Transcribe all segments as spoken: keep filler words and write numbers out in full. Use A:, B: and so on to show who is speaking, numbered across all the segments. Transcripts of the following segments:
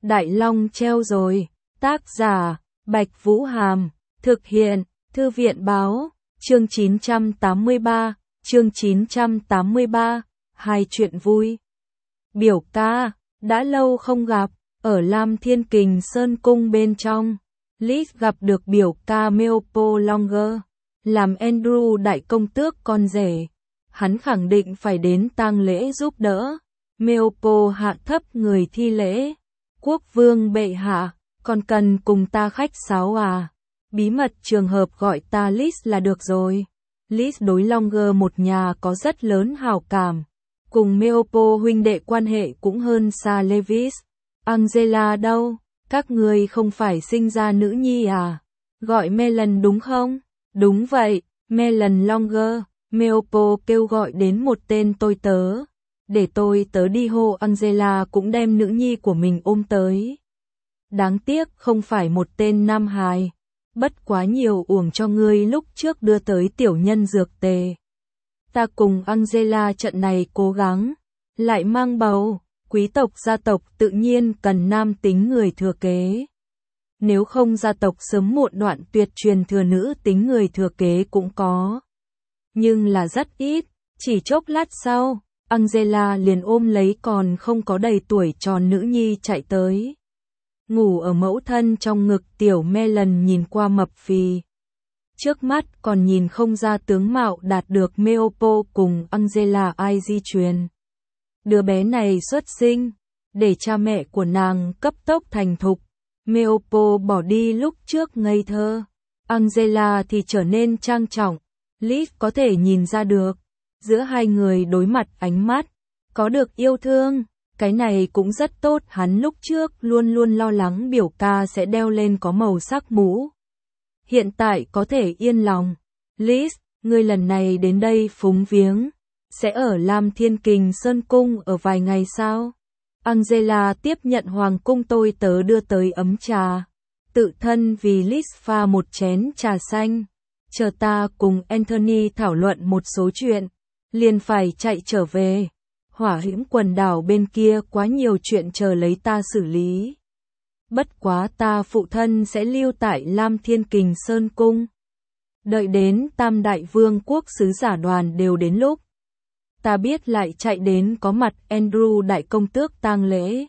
A: Đại Long treo rồi. Tác giả, Bạch Vũ Hàm. Thực hiện, Thư viện Báo. Chương chín trăm tám mươi ba. Chương chín trăm tám mươi ba. Hai chuyện vui. Biểu ca, đã lâu không gặp. Ở Lam Thiên Kình Sơn Cung bên trong, Liz gặp được biểu ca Meopo Longer, làm Andrew đại công tước con rể. Hắn khẳng định phải đến tang lễ giúp đỡ. Meopo hạ thấp người thi lễ. Quốc vương bệ hạ, còn cần cùng ta khách sáo à? Bí mật trường hợp gọi ta Liz là được rồi. Liz đối Longer một nhà có rất lớn hảo cảm. Cùng Meopo huynh đệ quan hệ cũng hơn xa Lewis. Angela đâu? Các người không phải sinh ra nữ nhi à? Gọi Melon đúng không? Đúng vậy, Melon Longer. Meopo kêu gọi đến một tên tôi tớ. Để tôi tớ đi hô Angela cũng đem nữ nhi của mình ôm tới. Đáng tiếc không phải một tên nam hài. Bất quá nhiều uổng cho ngươi lúc trước đưa tới tiểu nhân dược tề. Ta cùng Angela trận này cố gắng. Lại mang bầu. Quý tộc gia tộc tự nhiên cần nam tính người thừa kế. Nếu không gia tộc sớm muộn đoạn tuyệt truyền thừa nữ tính người thừa kế cũng có. Nhưng là rất ít, chỉ chốc lát sau, Angela liền ôm lấy còn không có đầy tuổi tròn nữ nhi chạy tới. Ngủ ở mẫu thân trong ngực tiểu Melon nhìn qua mập phì. Trước mắt còn nhìn không ra tướng mạo đạt được Meopo cùng Angela ai di truyền. Đứa bé này xuất sinh, để cha mẹ của nàng cấp tốc thành thục. Meopo bỏ đi lúc trước ngây thơ. Angela thì trở nên trang trọng. Liz có thể nhìn ra được. Giữa hai người đối mặt ánh mắt, có được yêu thương. Cái này cũng rất tốt. Hắn lúc trước luôn luôn lo lắng biểu ca sẽ đeo lên có màu sắc mũ. Hiện tại có thể yên lòng. Liz, ngươi lần này đến đây phúng viếng. Sẽ ở Lam Thiên Kình Sơn Cung ở vài ngày sau. Angela tiếp nhận hoàng cung tôi tớ đưa tới ấm trà. Tự thân vì Liz pha một chén trà xanh. Chờ ta cùng Anthony thảo luận một số chuyện. Liền phải chạy trở về. Hỏa hiểm quần đảo bên kia quá nhiều chuyện chờ lấy ta xử lý. Bất quá ta phụ thân sẽ lưu tại Lam Thiên Kình Sơn Cung. Đợi đến Tam Đại Vương quốc sứ giả đoàn đều đến lúc. Ta biết lại chạy đến có mặt Andrew đại công tước tang lễ.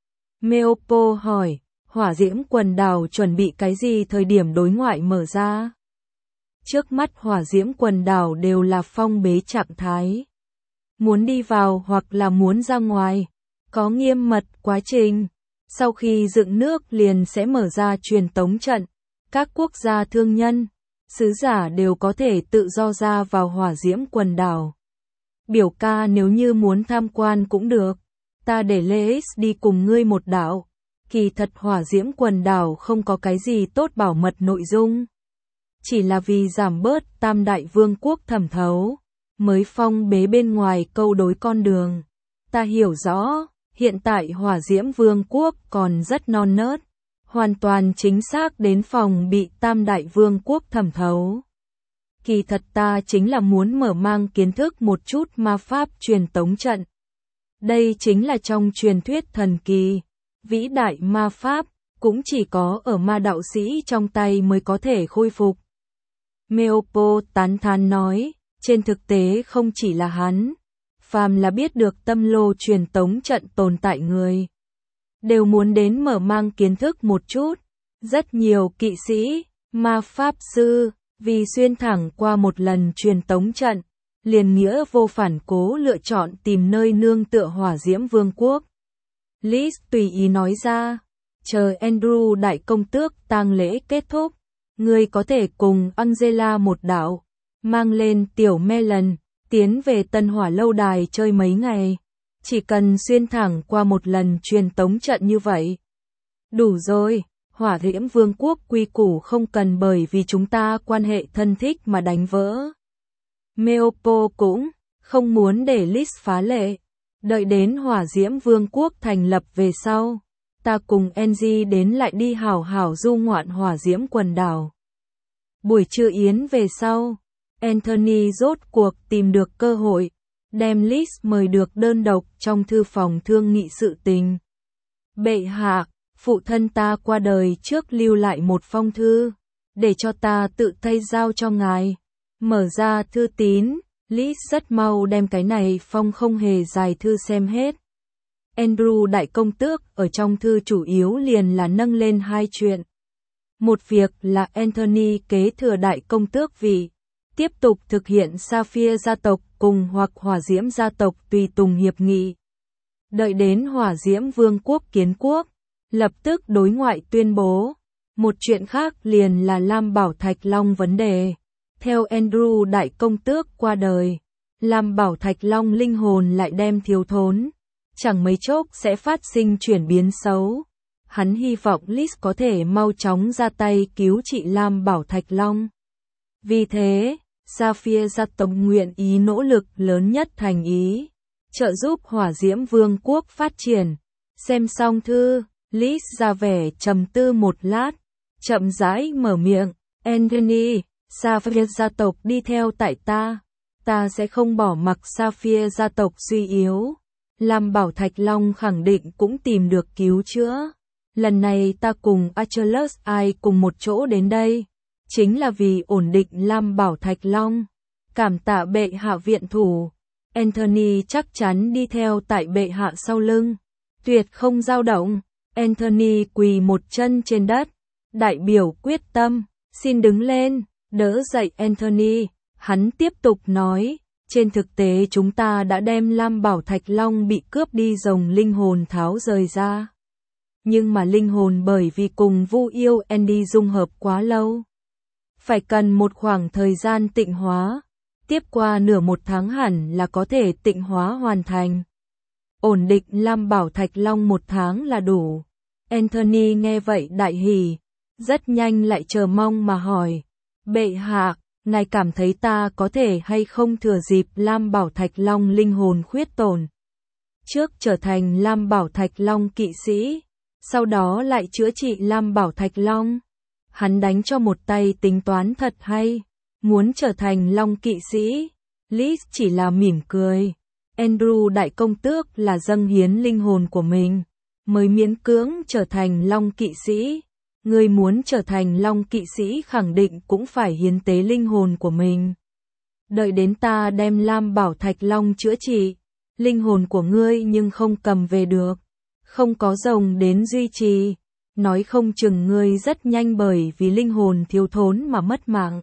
A: Meopo hỏi, hỏa diễm quần đảo chuẩn bị cái gì thời điểm đối ngoại mở ra? Trước mắt hỏa diễm quần đảo đều là phong bế trạng thái. Muốn đi vào hoặc là muốn ra ngoài, có nghiêm mật quá trình. Sau khi dựng nước liền sẽ mở ra truyền tống trận. Các quốc gia thương nhân, sứ giả đều có thể tự do ra vào hỏa diễm quần đảo. Biểu ca nếu như muốn tham quan cũng được. Ta để Lewis đi cùng ngươi một đảo. Kỳ thật hỏa diễm quần đảo không có cái gì tốt bảo mật nội dung. Chỉ là vì giảm bớt Tam Đại Vương quốc thẩm thấu. Mới phong bế bên ngoài câu đối con đường. Ta hiểu rõ, hiện tại hỏa diễm vương quốc còn rất non nớt. Hoàn toàn chính xác đến phòng bị Tam Đại Vương quốc thẩm thấu. Kỳ thật ta chính là muốn mở mang kiến thức một chút ma pháp truyền tống trận. Đây chính là trong truyền thuyết thần kỳ, vĩ đại ma pháp, cũng chỉ có ở ma đạo sĩ trong tay mới có thể khôi phục. Meopo tán thán nói, trên thực tế không chỉ là hắn, phàm là biết được tâm lô truyền tống trận tồn tại người. Đều muốn đến mở mang kiến thức một chút, rất nhiều kỵ sĩ, ma pháp sư, vì xuyên thẳng qua một lần truyền tống trận, liền nghĩa vô phản cố lựa chọn tìm nơi nương tựa hỏa diễm vương quốc. Liz tùy ý nói ra, chờ Andrew đại công tước tang lễ kết thúc, ngươi có thể cùng Angela một đảo, mang lên tiểu Melon, tiến về Tân Hỏa lâu đài chơi mấy ngày, chỉ cần xuyên thẳng qua một lần truyền tống trận như vậy. Đủ rồi. Hỏa diễm vương quốc quy củ không cần bởi vì chúng ta quan hệ thân thích mà đánh vỡ. Meopo cũng không muốn để Liz phá lệ. Đợi đến hỏa diễm vương quốc thành lập về sau. Ta cùng Angie đến lại đi hảo hảo du ngoạn hỏa diễm quần đảo. Buổi trưa yến về sau. Anthony rốt cuộc tìm được cơ hội. Đem Liz mời được đơn độc trong thư phòng thương nghị sự tình. Bệ hạ. phụ thân ta qua đời trước lưu lại một phong thư, để cho ta tự tay giao cho ngài. Mở ra thư tín, Liz rất mau đem cái này phong không hề dài thư xem hết. Andrew đại công tước ở trong thư chủ yếu liền là nâng lên hai chuyện. Một việc là Anthony kế thừa đại công tước vị, tiếp tục thực hiện Sapphire gia tộc cùng hoặc Hỏa Diễm gia tộc tùy tùng hiệp nghị. Đợi đến Hỏa Diễm Vương quốc kiến quốc, lập tức đối ngoại tuyên bố. Một chuyện khác liền là Lam Bảo Thạch Long vấn đề. Theo Andrew đại công tước qua đời, Lam Bảo Thạch Long linh hồn lại đem thiếu thốn, chẳng mấy chốc sẽ phát sinh chuyển biến xấu. Hắn hy vọng Liz có thể mau chóng ra tay cứu trị Lam Bảo Thạch Long. Vì thế, Sapphire gia tộc nguyện ý nỗ lực lớn nhất thành ý, trợ giúp Hỏa Diễm Vương quốc phát triển. Xem xong thư, Liz ra vẻ trầm tư một lát, chậm rãi mở miệng, Anthony, Sapphire gia tộc đi theo tại ta, ta sẽ không bỏ mặc Sapphire gia tộc suy yếu. Lam Bảo Thạch Long khẳng định cũng tìm được cứu chữa. Lần này ta cùng Achilles ai cùng một chỗ đến đây, chính là vì ổn định Lam Bảo Thạch Long. Cảm tạ bệ hạ viện thủ, Anthony chắc chắn đi theo tại bệ hạ sau lưng, tuyệt không dao động. Anthony quỳ một chân trên đất, đại biểu quyết tâm, xin đứng lên, đỡ dậy Anthony. Hắn tiếp tục nói, trên thực tế chúng ta đã đem Lam Bảo Thạch Long bị cướp đi rồng linh hồn tháo rời ra. Nhưng mà linh hồn bởi vì cùng Vu yêu Andy dung hợp quá lâu, phải cần một khoảng thời gian tịnh hóa, tiếp qua nửa một tháng hẳn là có thể tịnh hóa hoàn thành. Ổn định Lam Bảo Thạch Long một tháng là đủ. Anthony nghe vậy đại hỉ, rất nhanh lại chờ mong mà hỏi, bệ hạ, ngài cảm thấy ta có thể hay không thừa dịp Lam Bảo Thạch Long linh hồn khuyết tổn, trước trở thành Lam Bảo Thạch Long kỵ sĩ, sau đó lại chữa trị Lam Bảo Thạch Long. Hắn đánh cho một tay tính toán thật hay, muốn trở thành Long kỵ sĩ. Liz chỉ là mỉm cười. Andrew đại công tước là dâng hiến linh hồn của mình, mới miễn cưỡng trở thành Long kỵ sĩ. Ngươi muốn trở thành Long kỵ sĩ khẳng định cũng phải hiến tế linh hồn của mình. Đợi đến ta đem Lam Bảo Thạch Long chữa trị, linh hồn của ngươi nhưng không cầm về được, không có rồng đến duy trì, nói không chừng ngươi rất nhanh bởi vì linh hồn thiếu thốn mà mất mạng.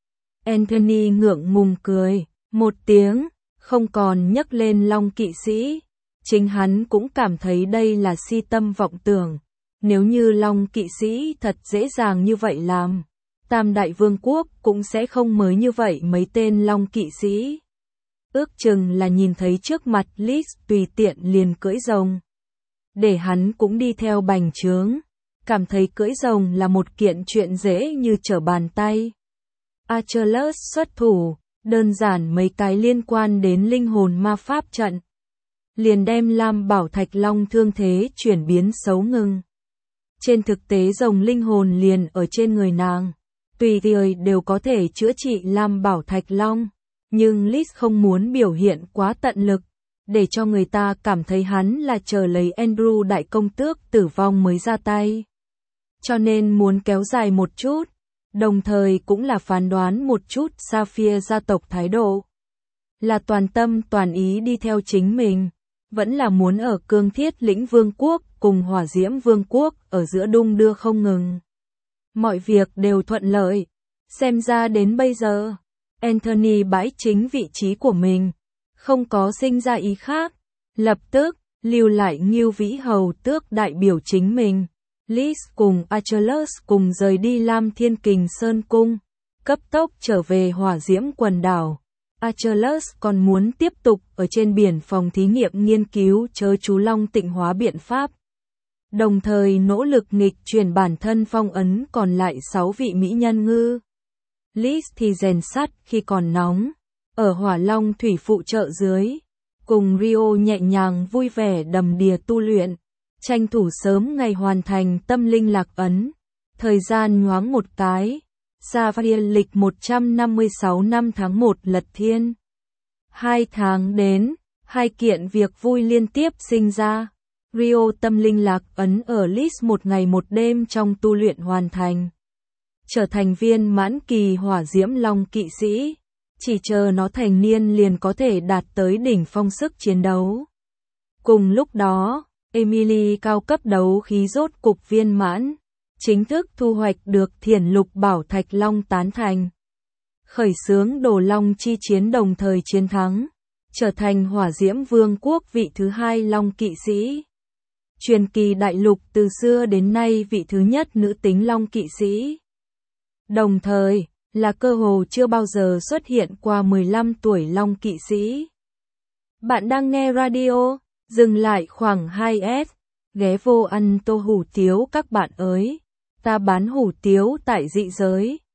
A: Anthony ngượng ngùng cười một tiếng, không còn nhắc lên Long kỵ sĩ. Chính hắn cũng cảm thấy đây là si tâm vọng tưởng. Nếu như Long kỵ sĩ thật dễ dàng như vậy làm, Tam Đại Vương quốc cũng sẽ không mới như vậy mấy tên Long kỵ sĩ. Ước chừng là nhìn thấy trước mặt Liz tùy tiện liền cưỡi rồng, để hắn cũng đi theo bành trướng, cảm thấy cưỡi rồng là một kiện chuyện dễ như trở bàn tay. Achilles xuất thủ, đơn giản mấy cái liên quan đến linh hồn ma pháp trận, liền đem Lam Bảo Thạch Long thương thế chuyển biến xấu ngừng. Trên thực tế rồng linh hồn liền ở trên người nàng, tùy thời đều có thể chữa trị Lam Bảo Thạch Long, nhưng Liz không muốn biểu hiện quá tận lực, để cho người ta cảm thấy hắn là chờ lấy Andrew đại công tước tử vong mới ra tay. Cho nên muốn kéo dài một chút, đồng thời cũng là phán đoán một chút Sapphire gia tộc thái độ. Là toàn tâm toàn ý đi theo chính mình, vẫn là muốn ở Cương Thiết Lĩnh Vương quốc cùng Hỏa Diễm Vương quốc ở giữa đung đưa không ngừng. Mọi việc đều thuận lợi, xem ra đến bây giờ, Anthony bãi chính vị trí của mình, không có sinh ra ý khác, lập tức lưu lại Ngưu Vĩ Hầu tước đại biểu chính mình. Liz cùng Achilles cùng rời đi Lam Thiên Kình Sơn Cung, cấp tốc trở về Hỏa Diễm quần đảo. Achilles còn muốn tiếp tục ở trên biển phòng thí nghiệm nghiên cứu chớ chú long tịnh hóa biện pháp, đồng thời nỗ lực nghịch chuyển bản thân phong ấn còn lại sáu vị mỹ nhân ngư. Liz thì rèn sắt khi còn nóng, ở Hỏa Long thủy phụ trợ dưới, cùng Rio nhẹ nhàng vui vẻ đầm đìa tu luyện, tranh thủ sớm ngày hoàn thành tâm linh lạc ấn. Thời gian nhoáng một cái, Sapphire lịch một trăm năm mươi sáu năm tháng một lật thiên. Hai tháng đến, hai kiện việc vui liên tiếp sinh ra. Rio tâm linh lạc ấn ở list một ngày một đêm trong tu luyện hoàn thành. Trở thành viên mãn kỳ hỏa diễm long kỵ sĩ. Chỉ chờ nó thành niên liền có thể đạt tới đỉnh phong sức chiến đấu. Cùng lúc đó, Emily cao cấp đấu khí rốt cục viên mãn. Chính thức thu hoạch được thiền lục bảo thạch long tán thành. Khởi xướng đồ long chi chiến đồng thời chiến thắng. Trở thành hỏa diễm vương quốc vị thứ hai long kỵ sĩ. Truyền kỳ đại lục từ xưa đến nay vị thứ nhất nữ tính long kỵ sĩ. Đồng thời, là cơ hồ chưa bao giờ xuất hiện qua mười lăm tuổi long kỵ sĩ. Bạn đang nghe radio, dừng lại khoảng hai s, ghé vô ăn tô hủ tiếu các bạn ơi. Ta bán hủ tiếu tại dị giới.